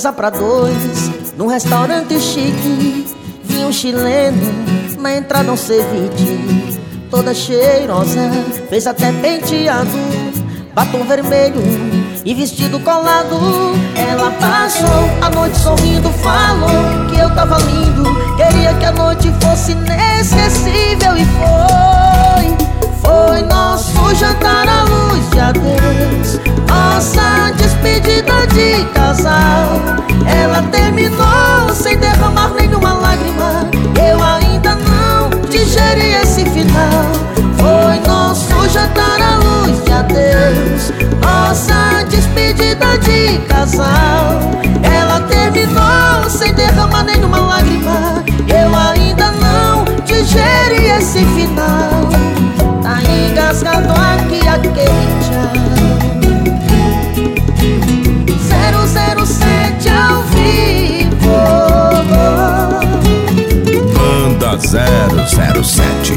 Mesa pra dois, num restaurante chique. Vinho chileno, na entrada um ceviche. Toda cheirosa, fez até penteado, batom vermelho e vestido colado. Ela passou a noite sorrindo, falou que eu tava lindo, queria que a noite fosse inesquecível. E foi nosso jantar à luz de adeus, nossa despedida de casal. Ela terminou sem derramar nenhuma lágrima, eu ainda não digeri esse final. Foi nosso jantar à luz de adeus, nossa despedida de casal. Ela terminou sem derramar nenhuma lágrima, eu ainda não digeri esse final. Tá engasgado aqui aquele tchau. 007 ao vivo. Banda 007.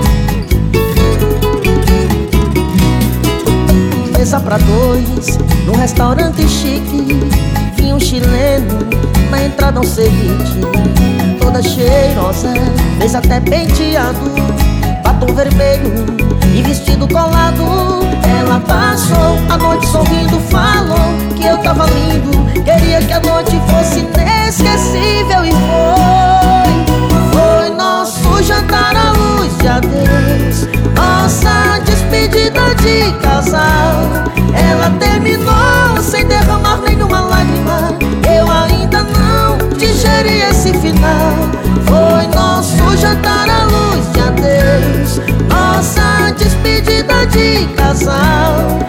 Mesa pra dois, num restaurante chique. Vinho chileno, na entrada um ceviche. Toda cheirosa, fez até penteado, batom vermelho e vestido colado. Ela passou a noite sorrindo, falou que eu tava lindo, queria que a noite fosse inesquecível. E foi nosso jantar à luz de adeus, nossa despedida de casal. Ela terminou sem derramar nenhuma lágrima, eu ainda não digeri esse final. Foi nosso jantar à luz de adeus, nossa despedida de casal.